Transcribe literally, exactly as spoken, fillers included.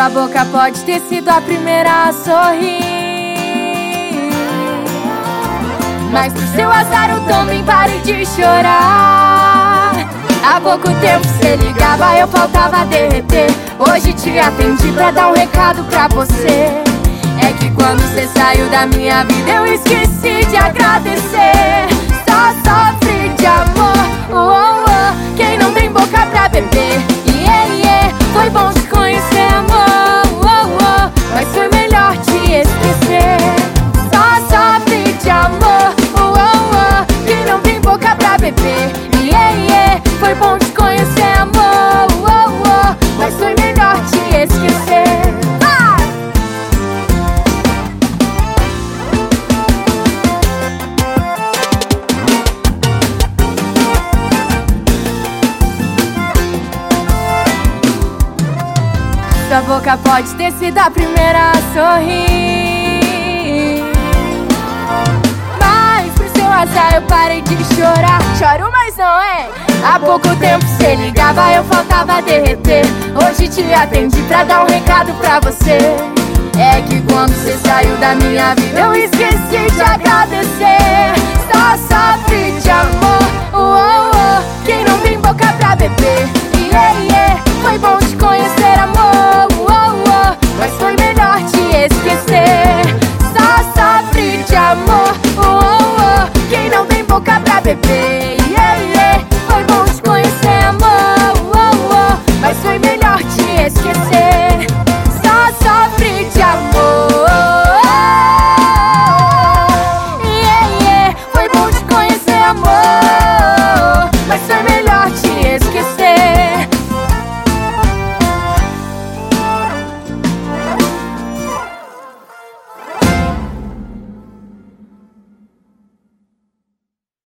Sua boca pode ter sido a primeira a sorrir, mas pro seu azar eu também parei de chorar. Há pouco tempo cê ligava, eu faltava derreter. Hoje te atendi pra dar um recado pra você. É que quando cê saiu da minha vida eu esqueci de agradecer. Só sofre de amor, oh, oh, oh. Quem não tem boca pra beber, yeah, yeah. Foi bom te conhecer, amor, oh, oh. Mas foi melhor te esquecer. Só sofre de amor, oh, oh, oh. Quem não tem boca pra beber, yeah, yeah. Foi bom te conhecer, amor, oh, oh. Mas foi melhor te esquecer. Vai! Sua boca pode ter sido a primeira a sorrir, mas pro seu azar eu parei de chorar. Choro, mas não é. Há pouco tempo cê ligava, eu faltava derreter. Hoje te atendi pra dar um recado pra você. É que quando cê saiu da minha vida eu esqueci de agradecer. Só sofre de amor, oh, oh, oh. Quem não tem boca pra beber, yeah, yeah. Foi bom te conhecer, amor, oh, oh. Mas foi melhor te esquecer. Só sofre de amor, oh, oh. Quem não tem boca pra beber, yeah, yeah. Foi bom te conhecer, amor, oh, oh. Mas foi melhor te esquecer. Só sofre de amor, yeah, yeah. Foi bom te conhecer, amor, mas foi melhor te